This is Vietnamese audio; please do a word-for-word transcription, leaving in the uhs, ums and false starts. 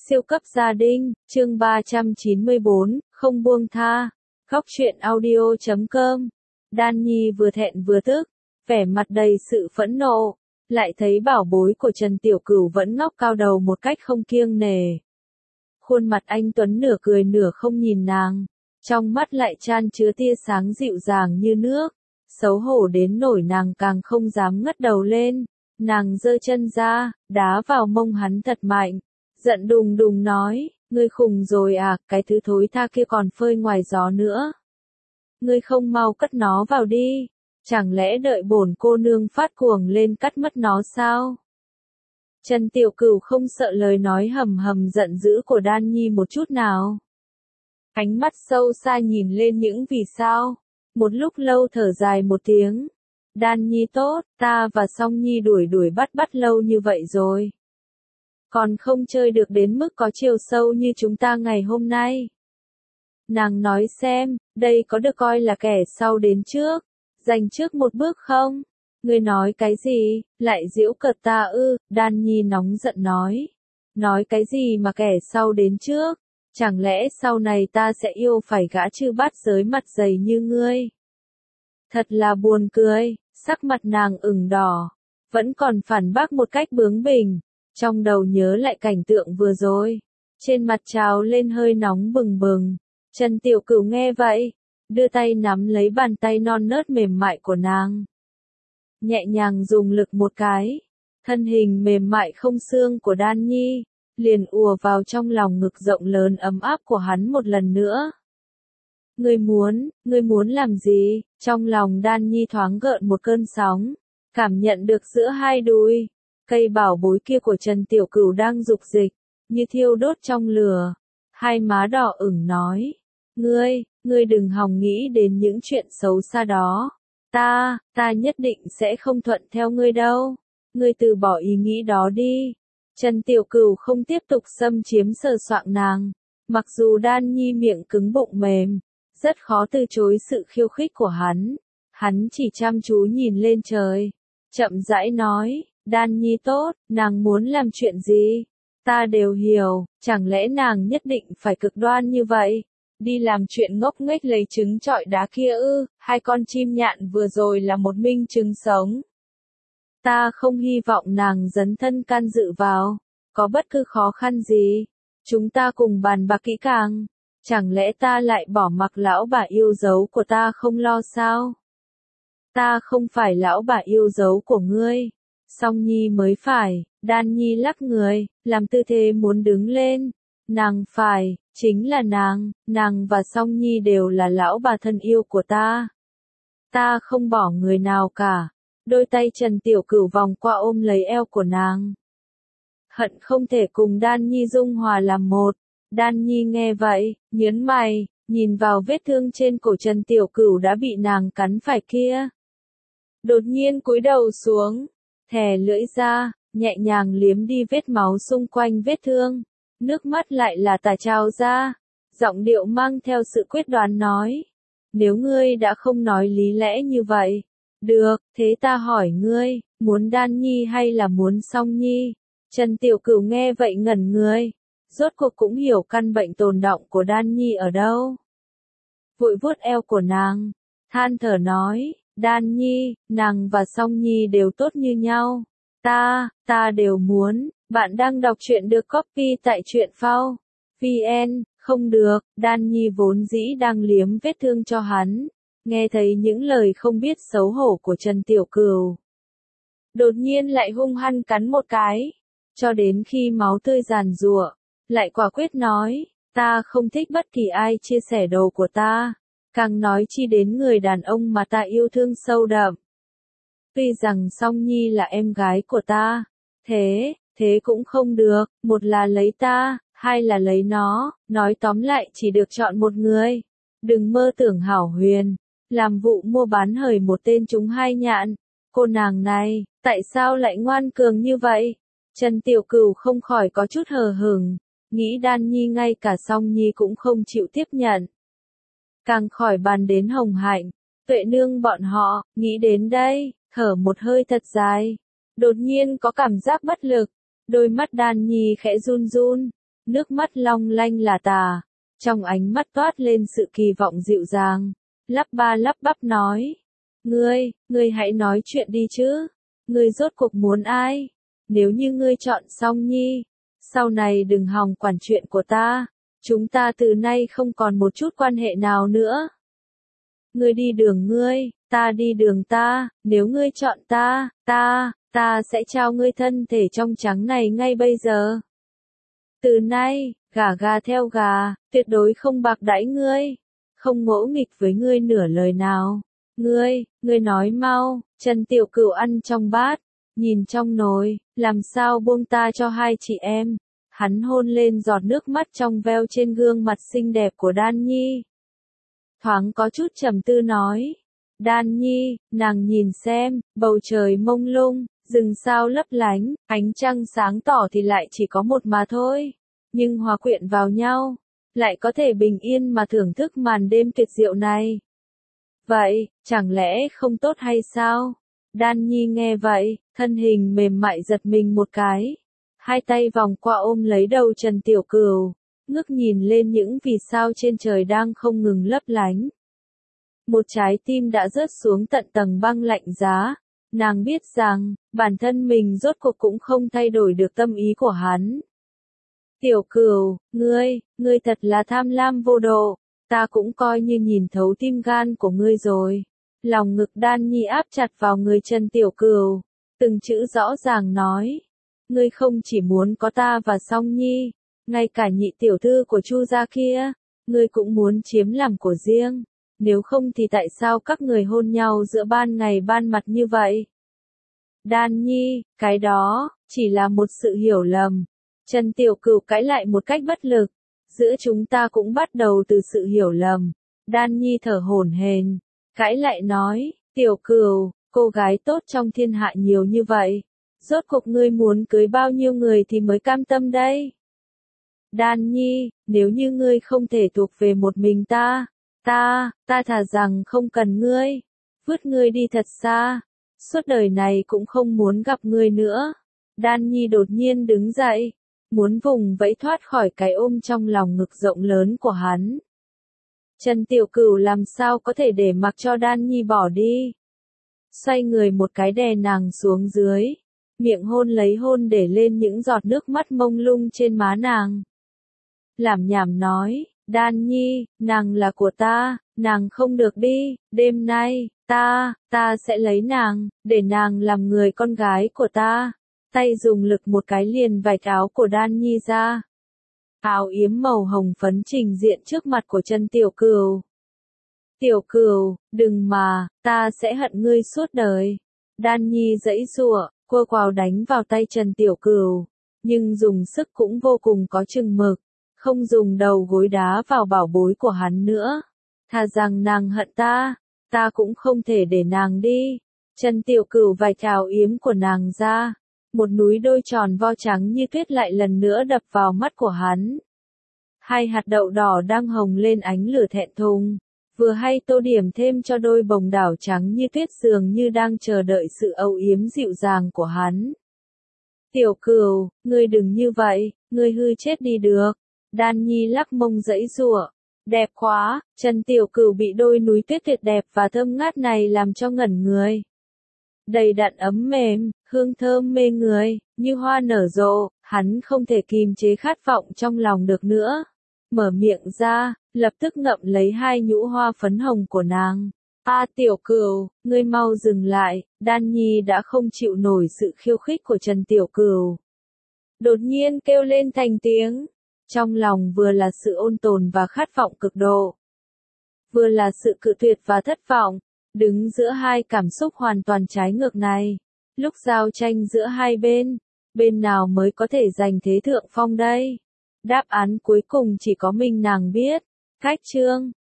Siêu cấp gia đình, chương ba trăm chín mươi bốn, không buông tha. Góc truyện audio chấm com. Đan Nhi vừa thẹn vừa tức, vẻ mặt đầy sự phẫn nộ, lại thấy bảo bối của Trần Tiểu Cửu vẫn ngóc cao đầu một cách không kiêng nể. Khuôn mặt anh Tuấn nửa cười nửa không nhìn nàng, trong mắt lại chan chứa tia sáng dịu dàng như nước, xấu hổ đến nỗi nàng càng không dám ngất đầu lên. Nàng giơ chân ra, đá vào mông hắn thật mạnh, giận đùng đùng nói, ngươi khùng rồi à, cái thứ thối tha kia còn phơi ngoài gió nữa. Ngươi không mau cất nó vào đi, chẳng lẽ đợi bổn cô nương phát cuồng lên cắt mất nó sao? Trần Tiểu Cửu không sợ lời nói hầm hầm giận dữ của Đan Nhi một chút nào. Ánh mắt sâu xa nhìn lên những vì sao, một lúc lâu thở dài một tiếng. Đan Nhi tốt, ta và Song Nhi đuổi đuổi bắt bắt lâu như vậy rồi. Còn không chơi được đến mức có chiều sâu như chúng ta ngày hôm nay. Nàng nói xem, đây có được coi là kẻ sau đến trước, giành trước một bước không? Ngươi nói cái gì, lại giễu cợt ta ư? Đan Nhi nóng giận nói. Nói cái gì mà kẻ sau đến trước? Chẳng lẽ sau này ta sẽ yêu phải gã chư bát giới mặt dày như ngươi? Thật là buồn cười, sắc mặt nàng ửng đỏ, vẫn còn phản bác một cách bướng bỉnh, trong đầu nhớ lại cảnh tượng vừa rồi, trên mặt trào lên hơi nóng bừng bừng. Trần Tiểu Cửu nghe vậy, đưa tay nắm lấy bàn tay non nớt mềm mại của nàng, nhẹ nhàng dùng lực một cái, thân hình mềm mại không xương của Đan Nhi liền ùa vào trong lòng ngực rộng lớn ấm áp của hắn một lần nữa. Ngươi muốn, ngươi muốn làm gì? Trong lòng Đan Nhi thoáng gợn một cơn sóng, cảm nhận được giữa hai đùi, cây bảo bối kia của Trần Tiểu Cửu đang dục dịch, như thiêu đốt trong lửa. Hai má đỏ ửng nói, ngươi, ngươi đừng hòng nghĩ đến những chuyện xấu xa đó. Ta, ta nhất định sẽ không thuận theo ngươi đâu. Ngươi từ bỏ ý nghĩ đó đi. Trần Tiểu Cửu không tiếp tục xâm chiếm sờ soạng nàng, mặc dù Đan Nhi miệng cứng bụng mềm, rất khó từ chối sự khiêu khích của hắn. Hắn chỉ chăm chú nhìn lên trời, chậm rãi nói, Đan Nhi tốt, nàng muốn làm chuyện gì? Ta đều hiểu, chẳng lẽ nàng nhất định phải cực đoan như vậy? Đi làm chuyện ngốc nghếch lấy trứng trọi đá kia ư? Hai con chim nhạn vừa rồi là một minh chứng sống. Ta không hy vọng nàng dấn thân can dự vào, có bất cứ khó khăn gì, chúng ta cùng bàn bạc kỹ càng. Chẳng lẽ ta lại bỏ mặc lão bà yêu dấu của ta không lo sao? Ta không phải lão bà yêu dấu của ngươi, Song Nhi mới phải. Đan Nhi lắc người, làm tư thế muốn đứng lên. Nàng phải, chính là nàng, nàng và Song Nhi đều là lão bà thân yêu của ta. Ta không bỏ người nào cả. Đôi tay Trần Tiểu Cửu vòng qua ôm lấy eo của nàng, hận không thể cùng Đan Nhi dung hòa làm một. Đan Nhi nghe vậy, nhớn mày, nhìn vào vết thương trên cổ Trần Tiểu Cửu đã bị nàng cắn phải kia. Đột nhiên cúi đầu xuống, thè lưỡi ra, nhẹ nhàng liếm đi vết máu xung quanh vết thương. Nước mắt lại là tả trào ra, giọng điệu mang theo sự quyết đoán nói. Nếu ngươi đã không nói lý lẽ như vậy, được, thế ta hỏi ngươi, muốn Đan Nhi hay là muốn Song Nhi? Trần Tiểu Cửu nghe vậy ngẩn người, rốt cuộc cũng hiểu căn bệnh tồn đọng của Đan Nhi ở đâu. Vội vuốt eo của nàng, than thở nói, Đan Nhi, nàng và Song Nhi đều tốt như nhau. Ta, ta đều muốn. Bạn đang đọc truyện được copy tại truyện phao chấm vn, không được. Đan Nhi vốn dĩ đang liếm vết thương cho hắn, nghe thấy những lời không biết xấu hổ của Trần Tiểu Cửu, đột nhiên lại hung hăng cắn một cái, cho đến khi máu tươi giàn giụa, lại quả quyết nói, ta không thích bất kỳ ai chia sẻ đồ của ta, càng nói chi đến người đàn ông mà ta yêu thương sâu đậm. Tuy rằng Song Nhi là em gái của ta, thế, thế cũng không được, một là lấy ta, hai là lấy nó, nói tóm lại chỉ được chọn một người. Đừng mơ tưởng hảo huyền, làm vụ mua bán hời một tên chúng hai nhạn. Cô nàng này, tại sao lại ngoan cường như vậy? Trần Tiểu Cửu không khỏi có chút hờ hững, nghĩ Đan Nhi ngay cả Song Nhi cũng không chịu tiếp nhận. Càng khỏi bàn đến Hồng Hạnh, Tuệ Nương bọn họ, nghĩ đến đây, thở một hơi thật dài. Đột nhiên có cảm giác bất lực, đôi mắt Đan Nhi khẽ run run, nước mắt long lanh là tà, trong ánh mắt toát lên sự kỳ vọng dịu dàng, lắp ba lắp bắp nói. Ngươi, ngươi hãy nói chuyện đi chứ, ngươi rốt cuộc muốn ai? Nếu như ngươi chọn Song Nhi, sau này đừng hòng quản chuyện của ta, chúng ta từ nay không còn một chút quan hệ nào nữa. Ngươi đi đường ngươi, ta đi đường ta, nếu ngươi chọn ta, ta, ta sẽ trao ngươi thân thể trong trắng này ngay bây giờ. Từ nay, gà gà theo gà, tuyệt đối không bạc đãi ngươi, không ngỗ nghịch với ngươi nửa lời nào. Ngươi, ngươi nói mau, Trần Tiểu Cửu ăn trong bát, nhìn trong nồi, làm sao buông ta cho hai chị em. Hắn hôn lên giọt nước mắt trong veo trên gương mặt xinh đẹp của Đan Nhi. Thoáng có chút trầm tư nói. Đan Nhi, nàng nhìn xem, bầu trời mông lung, rừng sao lấp lánh, ánh trăng sáng tỏ thì lại chỉ có một mà thôi. Nhưng hòa quyện vào nhau, lại có thể bình yên mà thưởng thức màn đêm tuyệt diệu này. Vậy, chẳng lẽ không tốt hay sao? Đan Nhi nghe vậy, thân hình mềm mại giật mình một cái. Hai tay vòng qua ôm lấy đầu Trần Tiểu Cửu, ngước nhìn lên những vì sao trên trời đang không ngừng lấp lánh. Một trái tim đã rớt xuống tận tầng băng lạnh giá. Nàng biết rằng, bản thân mình rốt cuộc cũng không thay đổi được tâm ý của hắn. Tiểu Cửu, ngươi, ngươi thật là tham lam vô độ. Ta cũng coi như nhìn thấu tim gan của ngươi rồi. Lòng ngực Đan Nhi áp chặt vào người Trần Tiểu Cửu, từng chữ rõ ràng nói. Ngươi không chỉ muốn có ta và Song Nhi, ngay cả nhị tiểu thư của Chu gia kia, ngươi cũng muốn chiếm làm của riêng. Nếu không thì tại sao các người hôn nhau giữa ban ngày ban mặt như vậy? Đan Nhi, cái đó, chỉ là một sự hiểu lầm. Trần Tiểu Cửu cãi lại một cách bất lực. Giữa chúng ta cũng bắt đầu từ sự hiểu lầm. Đan Nhi thở hổn hển, cãi lại nói, Tiểu Cửu, cô gái tốt trong thiên hạ nhiều như vậy. Rốt cuộc ngươi muốn cưới bao nhiêu người thì mới cam tâm đây? Đan Nhi, nếu như ngươi không thể thuộc về một mình ta, ta, ta thà rằng không cần ngươi, vứt ngươi đi thật xa, suốt đời này cũng không muốn gặp ngươi nữa. Đan Nhi đột nhiên đứng dậy, muốn vùng vẫy thoát khỏi cái ôm trong lòng ngực rộng lớn của hắn. Trần Tiểu Cửu làm sao có thể để mặc cho Đan Nhi bỏ đi. Xoay người một cái đè nàng xuống dưới, miệng hôn lấy hôn để lên những giọt nước mắt mông lung trên má nàng. Làm nhảm nói, Đan Nhi, nàng là của ta, nàng không được đi, đêm nay, ta, ta sẽ lấy nàng, để nàng làm người con gái của ta. Tay dùng lực một cái liền vạch áo của Đan Nhi ra. Áo yếm màu hồng phấn trình diện trước mặt của Trần Tiểu Cửu. Tiểu Cửu, đừng mà, ta sẽ hận ngươi suốt đời. Đan Nhi giãy giụa, cua quào đánh vào tay Trần Tiểu Cửu, nhưng dùng sức cũng vô cùng có chừng mực, không dùng đầu gối đá vào bảo bối của hắn nữa. Thà rằng nàng hận ta, ta cũng không thể để nàng đi. Trần Tiểu Cửu vạch áo yếm của nàng ra. Một núi đôi tròn vo trắng như tuyết lại lần nữa đập vào mắt của hắn. Hai hạt đậu đỏ đang hồng lên ánh lửa thẹn thùng, vừa hay tô điểm thêm cho đôi bồng đảo trắng như tuyết dường như đang chờ đợi sự âu yếm dịu dàng của hắn. Tiểu Cửu, ngươi đừng như vậy, ngươi hư chết đi được. Đan Nhi lắc mông giãy giụa. Đẹp quá, Trần Tiểu Cửu bị đôi núi tuyết tuyệt đẹp và thơm ngát này làm cho ngẩn người. Đầy đặn ấm mềm, hương thơm mê người, như hoa nở rộ, hắn không thể kìm chế khát vọng trong lòng được nữa. Mở miệng ra, lập tức ngậm lấy hai nhũ hoa phấn hồng của nàng. A Tiểu Cửu, ngươi mau dừng lại, Đan Nhi đã không chịu nổi sự khiêu khích của Trần Tiểu Cửu. Đột nhiên kêu lên thành tiếng, trong lòng vừa là sự ôn tồn và khát vọng cực độ, vừa là sự cự tuyệt và thất vọng. Đứng giữa hai cảm xúc hoàn toàn trái ngược này, lúc giao tranh giữa hai bên, bên nào mới có thể giành thế thượng phong đây? Đáp án cuối cùng chỉ có mình nàng biết. Cách chương